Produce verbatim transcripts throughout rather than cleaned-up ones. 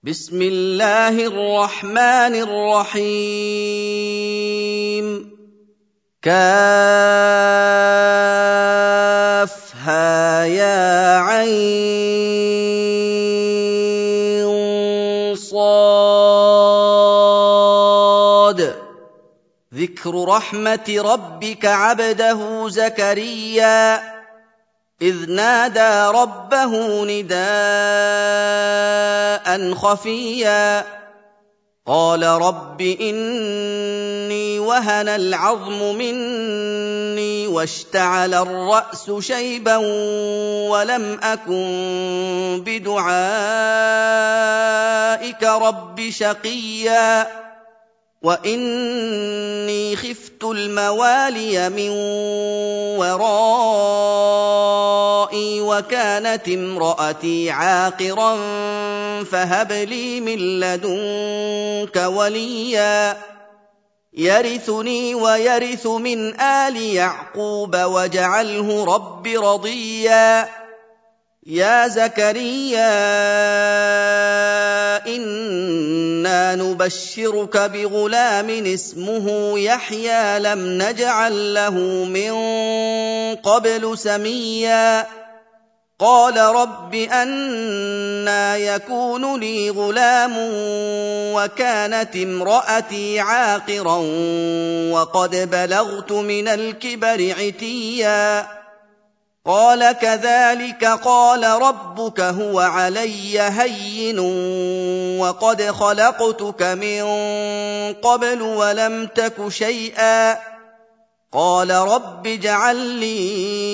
بسم الله الرحمن الرحيم كافها يا عين صاد ذكر رحمة ربك عبده زكريا إذ نادى ربه نداء خفيا قال رب إني وهن العظم مني واشتعل الرأس شيبا ولم أكن بدعائك رب شقيا وإني خفت الموالي من ورائي وكانت امرأتي عاقرا فهب لي من لدنك وليا يرثني ويرث من آل يعقوب واجعله رب رضيا يا زكريا إنا نبشرك بغلام اسمه يحيى لم نجعل له من قبل سميا قال رب أنى يكون لي غلام وكانت امرأتي عاقرا وقد بلغت من الكبر عتيا قال كذلك قال ربك هو علي هين وقد خلقتك من قبل ولم تك شيئا قال رب اجعل لي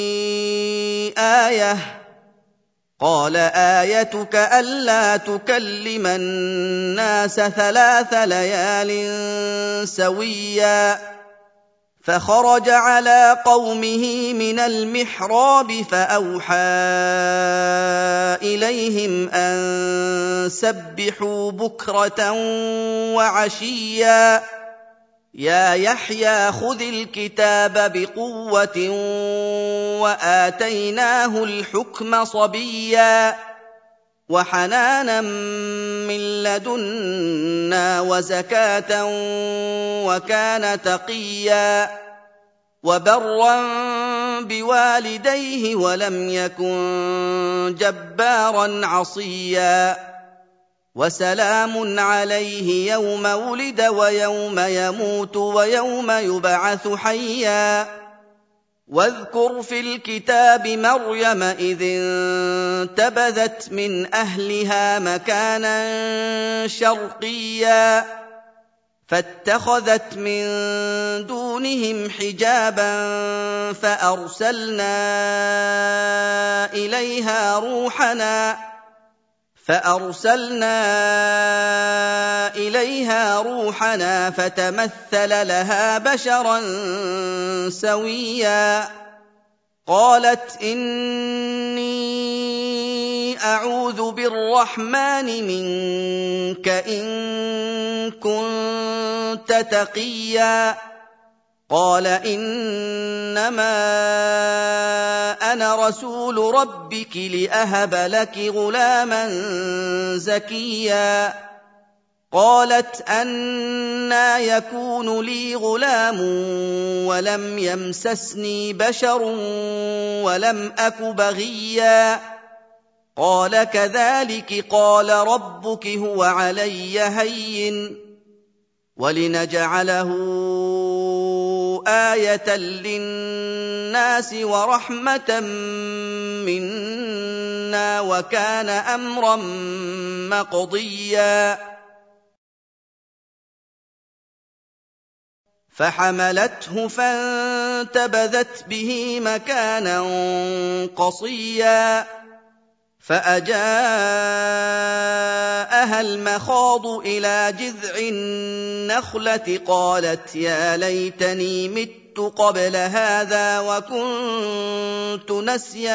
آية قال آيتك ألا تكلم الناس ثلاث ليال سويا فخرج على قومه من المحراب فأوحى إليهم أن سبحوا بكرة وعشيا يا يحيى خذ الكتاب بقوة وآتيناه الحكم صبيا وحنانا من لدنا وزكاة وكان تقيا وبرا بوالديه ولم يكن جبارا عصيا وسلام عليه يوم ولد ويوم يموت ويوم يبعث حيا واذكر في الكتاب مريم إذ انتبذت من أهلها مكانا شرقيا فاتخذت من دونهم حجابا فأرسلنا إليها روحنا فأرسلنا إليها روحنا فتمثل لها بشرا سويا قالت إني أعوذ بالرحمن منك إن كنت تقيا قال إنما أنا رسول ربك لأهب لك غلاما زكيا قالت أنى يكون لي غلام ولم يمسسني بشر ولم أك بغيا قال كذلك قال ربك هو علي هين ولنجعله آية للناس ورحمة منا وكان أمرا مقضيا فحملته فانتبذت به مكانا قصيا فأجاءها المخاض إلى جذع النخلة قالت يا ليتني مت قبل هذا وكنت نسيا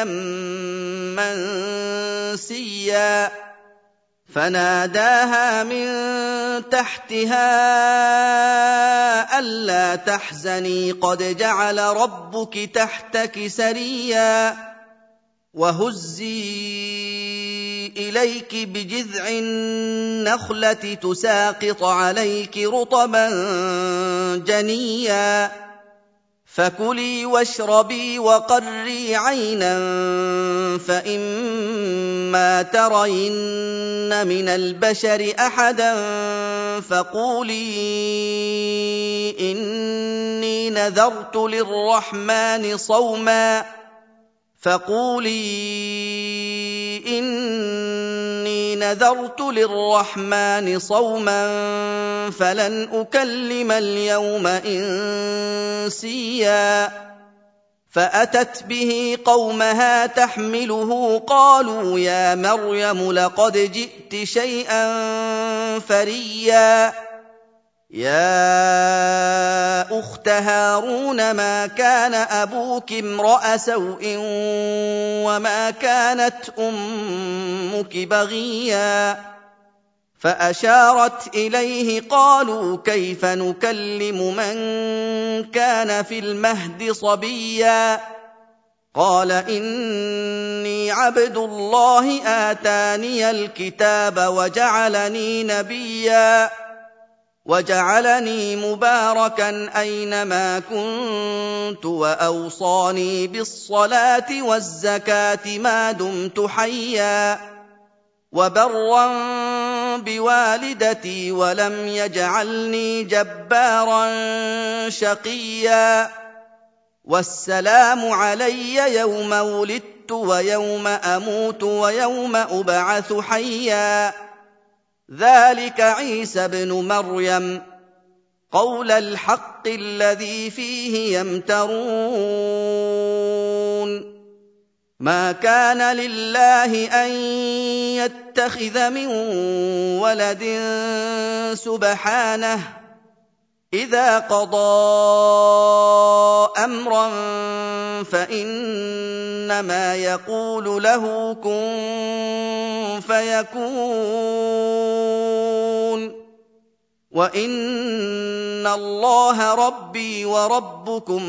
منسيا فناداها من تحتها ألا تحزني قد جعل ربك تحتك سريا وهزي إليك بجذع النخلة تساقط عليك رطبا جنيا فكلي واشربي وقري عينا فإما ترين من البشر أحدا فقولي إني نذرت للرحمن صوما فقولي إني نذرت للرحمن صوما فلن أكلم اليوم إنسيا فأتت به قومها تحمله قالوا يا مريم لقد جئت شيئا فريا يا أخت هارون ما كان أبوك امرأ سوء وما كانت أمك بغيا فأشارت إليه قالوا كيف نكلم من كان في المهد صبيا قال إني عبد الله آتاني الكتاب وجعلني نبيا وجعلني مباركا أينما كنت وأوصاني بالصلاة والزكاة ما دمت حيا وبرا بوالدتي ولم يجعلني جبارا شقيا والسلام علي يوم ولدت ويوم أموت ويوم أبعث حيا ذلك عيسى ابن مريم قول الحق الذي فيه يمترون ما كان لله أن يتخذ من ولد سبحانه إذا قضى أمرا فإنما يقول له كن فيكون وإن الله ربي وربكم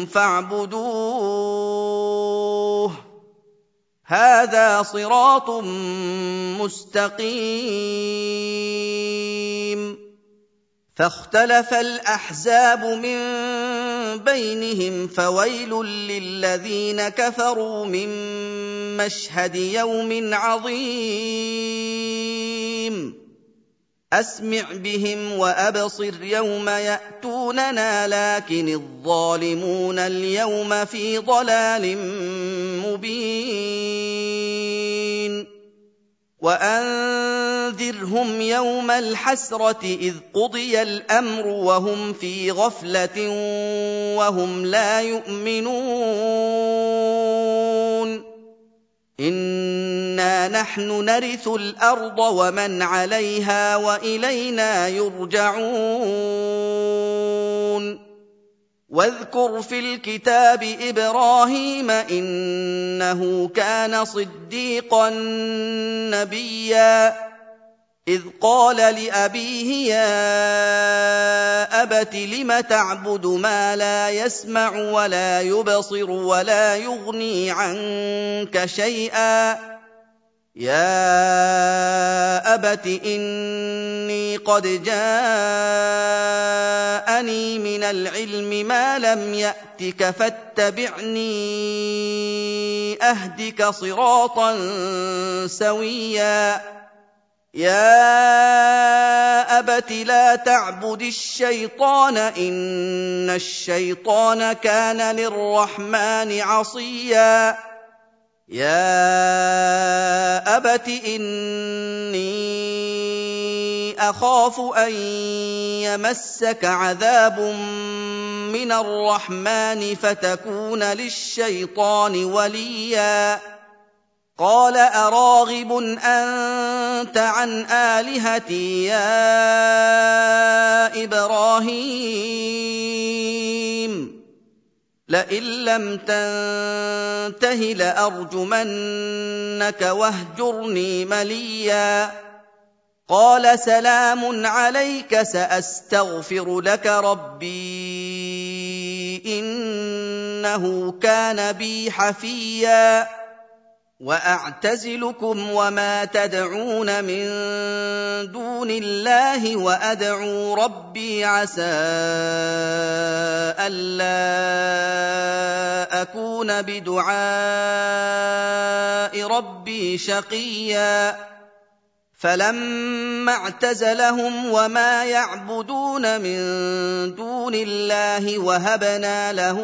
فاعبدوه هذا صراط مستقيم فاختلف الأحزاب من بينهم فويل للذين كفروا من مشهد يوم عظيم أسمع بهم وأبصر يوم يأتوننا لكن الظالمون اليوم في ضلال مبين وأنذرهم يوم الحسرة إذ قضي الأمر وهم في غفلة وهم لا يؤمنون إنا نحن نرث الأرض ومن عليها وإلينا يرجعون واذكر في الكتاب إبراهيم إنه كان صديقا نبيا إذ قال لأبيه يا أبت لم تعبد ما لا يسمع ولا يبصر ولا يغني عنك شيئا يا أبت إني قد جاءني من العلم ما لم يأتك فاتبعني أهدك صراطا سويا يا أبت لا تعبد الشيطان إن الشيطان كان للرحمن عصيا يا أبت إني أخاف أن يمسك عذاب من الرحمن فتكون للشيطان وليا قال أراغب أنت عن آلهتي يا إبراهيم لئن لم تنته لأرجمنك واهجرني مليا قال سلام عليك سأستغفر لك ربي إنه كان بي حفيا وأعتزلكم وما تدعون من دون الله وأدعو ربي عسى ألا أكون بدعاء ربي شقيا فلما اعتزلهم وما يعبدون من دون الله وهبنا له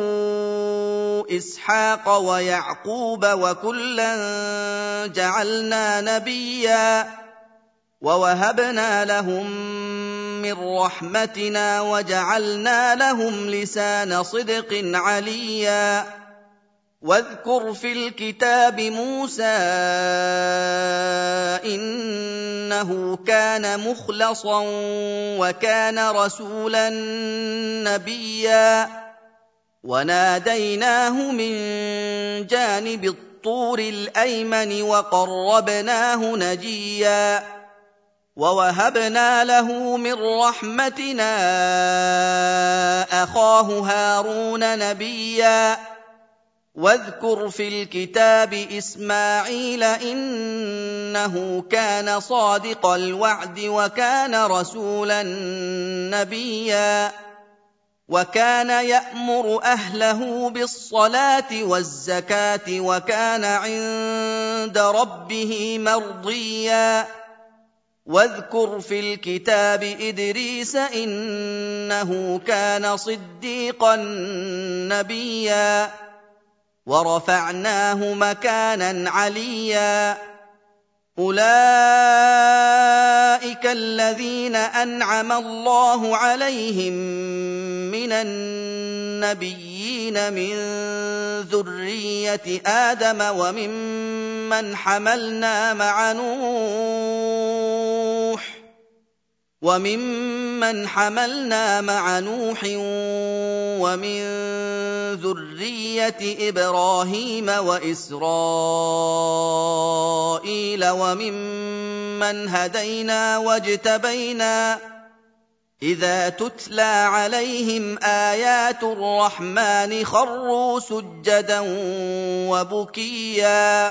إسحاق ويعقوب وكلا جعلنا نبيا ووهبنا لهم من رحمتنا وجعلنا لهم لسان صدق عليا واذكر في الكتاب موسى إنه كان مخلصا وكان رسولا نبيا وناديناه من جانب الطور الأيمن وقربناه نجيا ووهبنا له من رحمتنا أخاه هارون نبيا واذكر في الكتاب إسماعيل إنه كان صادق الوعد وكان رسولا نبيا وكان يأمر أهله بالصلاة والزكاة وكان عند ربه مرضيا واذكر في الكتاب إدريس إنه كان صديقا نبيا ورفعناه مكانا عليا أولئك الذين أنعم الله عليهم من النبيين من ذرية آدم وممن حملنا مع نوح وممن حملنا مع نوح ومن ذرية إبراهيم وإسرائيل وممن هدينا واجتبينا إذا تتلى عليهم آيات الرحمن خروا سجدا وبكيا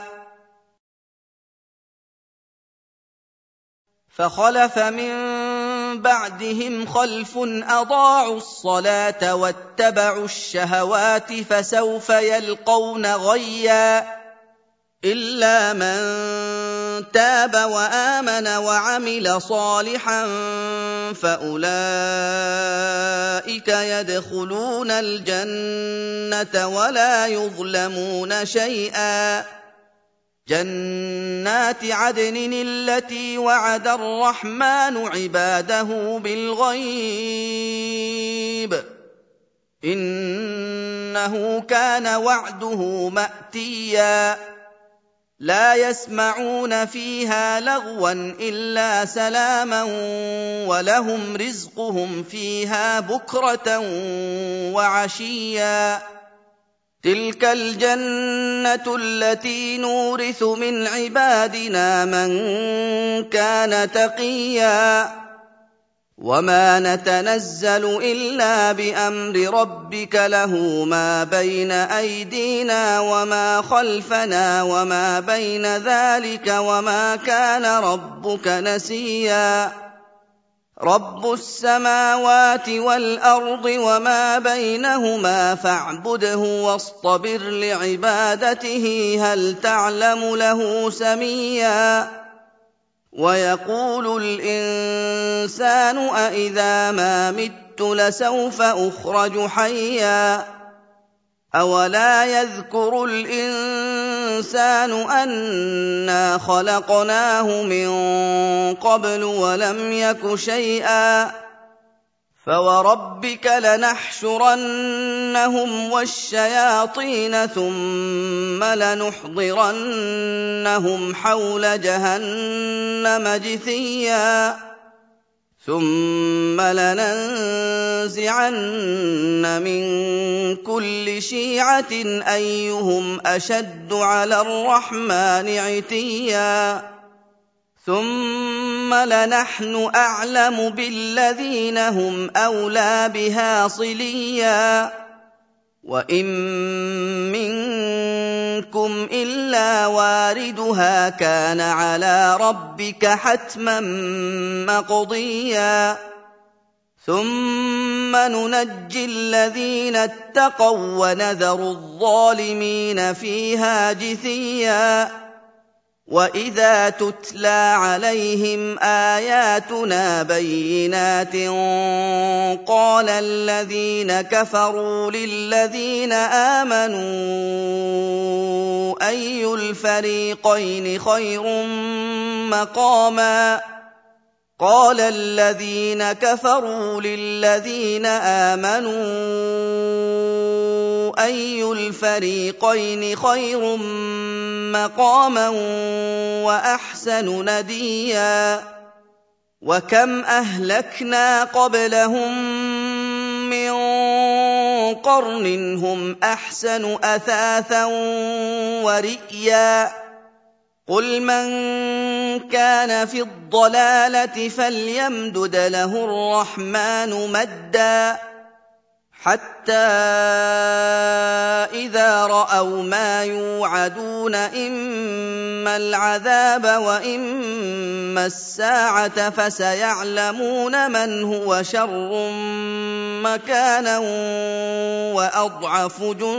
فخلف من بعدهم خلف أضاعوا الصلاة واتبعوا الشهوات فسوف يلقون غيا إلا من تاب وآمن وعمل صالحا فأولئك يدخلون الجنة ولا يظلمون شيئا جنات عدن التي وعد الرحمن عباده بالغيب إنه كان وعده مأتيا لا يسمعون فيها لغوا إلا سلاما ولهم رزقهم فيها بكرة وعشيا تلك الجنة التي نورث من عبادنا من كان تقيا وما نتنزل إلا بأمر ربك له ما بين أيدينا وما خلفنا وما بين ذلك وما كان ربك نسيا رب السماوات والأرض وما بينهما فاعبده واصطبر لعبادته هل تعلم له سميا ويقول الإنسان أإذا ما مت لسوف أخرج حيا أولا يذكر الإنسان أنا خلقناه من قبل ولم يك شيئا فوربك لنحشرنهم والشياطين ثم لنحضرنهم حول جهنم جثيا ثم لننزعن من كل شيعة أيهم أشد على الرحمن عتيا ثم لنحن أعلم بالذين هم أولى بها صليا وَإِن مِّنكُمْ إِلَّا وَارِدُهَا كَانَ عَلَىٰ رَبِّكَ حَتْمًا مَّقْضِيًّا ثُمَّ نُنَجِّي الَّذِينَ اتَّقَوا وَّنَذَرُ الظَّالِمِينَ فِيهَا جِثِيًّا وَإِذَا تُتْلَىٰ عَلَيْهِمْ آيَاتُنَا بَيِّنَاتٍ قَالَ الَّذِينَ كَفَرُوا لِلَّذِينَ آمَنُوا أَيُّ الْفَرِيقَيْنِ خَيْرٌ مَّقَامًا قَالَ الَّذِينَ كَفَرُوا لِلَّذِينَ آمَنُوا أَيُّ الْفَرِيقَيْنِ خَيْرٌ مَّقَامًا وَأَحْسَنُ نَدِيًّا وَكَمْ أَهْلَكْنَا قَبْلَهُم مِّن قَرْنٍ هُمْ أَحْسَنُ أَثَاثًا وَرِئْيًا قُلْ مَن كَانَ فِي الضَّلَالَةِ فَلْيَمْدُدْ لَهُ الرَّحْمَٰنُ مَدًّا حَتَّىٰ إِذَا رَأَوْا مَا يُوعَدُونَ إِمَّا الْعَذَابَ وَإِمَّا السَّاعَةَ فَسَيَعْلَمُونَ مَنْ هُوَ شَرٌّ مَّكَانًا وَأَضْعَفُ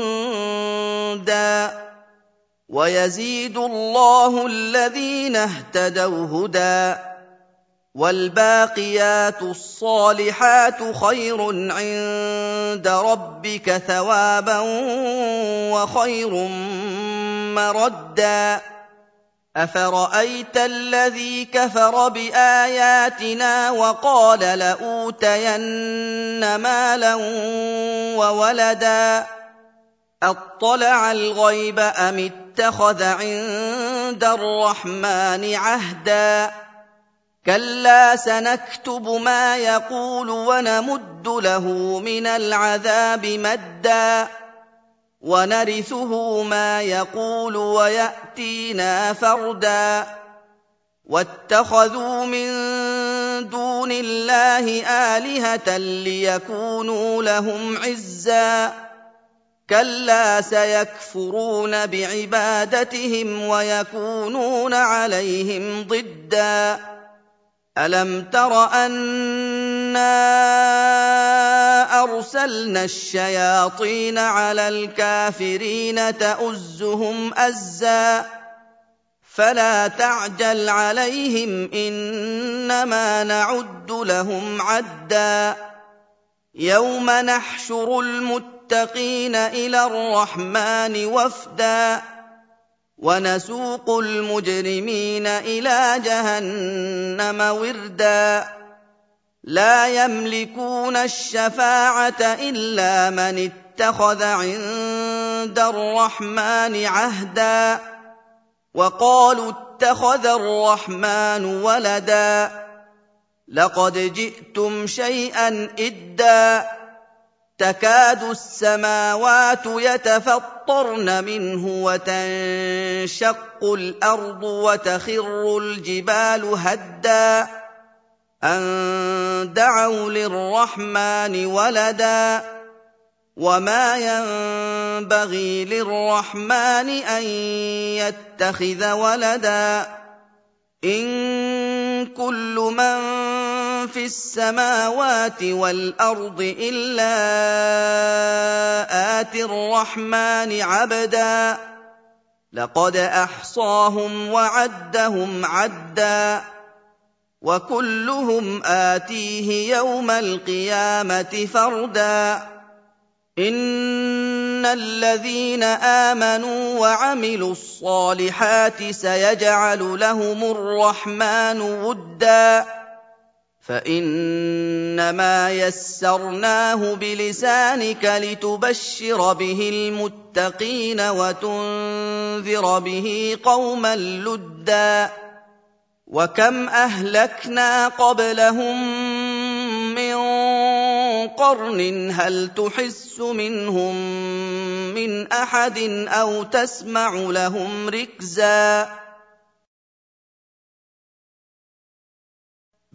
جُندًا وَيَزِيدُ اللَّهُ الَّذِينَ اهْتَدَوْا هُدًى وَالْبَاقِيَاتُ الصَّالِحَاتُ خَيْرٌ عِندَ رَبِّكَ ثَوَابًا وَخَيْرٌ مَّرَدًّا أَفَرَأَيْتَ الَّذِي كَفَرَ بِآيَاتِنَا وَقَالَ لَأُوتَيَنَّ مَالًا وَوَلَدًا أَطَّلَعَ الْغَيْبَ أَمِ اتَّخَذَ عِندَ الرَّحْمَٰنِ عَهْدًا كَلَّا سَنَكْتُبُ مَا يَقُولُ وَنَمُدُّ لَهُ مِنَ الْعَذَابِ مَدًّا وَنَرِثُهُ مَا يَقُولُ وَيَأْتِينَا فَرْدًا وَاتَّخَذُوا مِن دُونِ اللَّهِ آلِهَةً لِّيَكُونُوا لَهُمْ عِزًّا كَلَّا سَيَكْفُرُونَ بِعِبَادَتِهِمْ وَيَكُونُونَ عَلَيْهِمْ ضِدًّا أَلَمْ تَرَ أَنَّا أَرْسَلْنَا الشَّيَاطِينَ عَلَى الْكَافِرِينَ تَؤُزُّهُمْ أَزًّا فَلَا تَعْجَلْ عَلَيْهِمْ إِنَّمَا نَعُدُّ لَهُمْ عَدًّا يَوْمَ نَحْشُرُ الْمُتَّقِينَ إِلَى الرَّحْمَٰنِ وَفْدًا وَنَسُوقُ الْمُجْرِمِينَ إِلَىٰ جَهَنَّمَ وِرْدًا لَّا يَمْلِكُونَ الشَّفَاعَةَ إِلَّا مَنِ اتَّخَذَ عِندَ الرَّحْمَٰنِ عَهْدًا وَقَالُوا اتَّخَذَ الرَّحْمَٰنُ وَلَدًا لَّقَدْ جِئْتُمْ شَيْئًا إِدًّا تَكَادُ السَّمَاوَاتُ يَتَفَطَّرْنَ مِنْهُ وَتَنشَقُّ الْأَرْضُ وَتَخِرُّ الْجِبَالُ هَدًّا أَن دَعَوْا لِلرَّحْمَٰنِ وَلَدًا وَمَا يَنبَغِي لِلرَّحْمَٰنِ أَن يَتَّخِذَ وَلَدًا إِن كُلُّ مَن فِي السَّمَاوَاتِ وَالْأَرْضِ إِلَّا آتِي الرَّحْمَٰنِ عَبْدًا لَّقَدْ أَحْصَاهُمْ وَعَدَّهُمْ عَدًّا وَكُلُّهُمْ آتِيهِ يَوْمَ الْقِيَامَةِ فَرْدًا إِنَّ الَّذِينَ آمَنُوا وَعَمِلُوا الصَّالِحَاتِ سَيَجْعَلُ لَهُمُ الرَّحْمَٰنُ وُدًّا فَإِنَّمَا يَسَّرْنَاهُ بِلِسَانِكَ لِتُبَشِّرَ بِهِ الْمُتَّقِينَ وَتُنذِرَ بِهِ قَوْمًا لُّدًّا وَكَمْ أَهْلَكْنَا قَبْلَهُم مِّن قَرْنٍ هَلْ تُحِسُّ مِنْهُم مِّنْ أَحَدٍ أَوْ تَسْمَعُ لَهُمْ رِكْزًا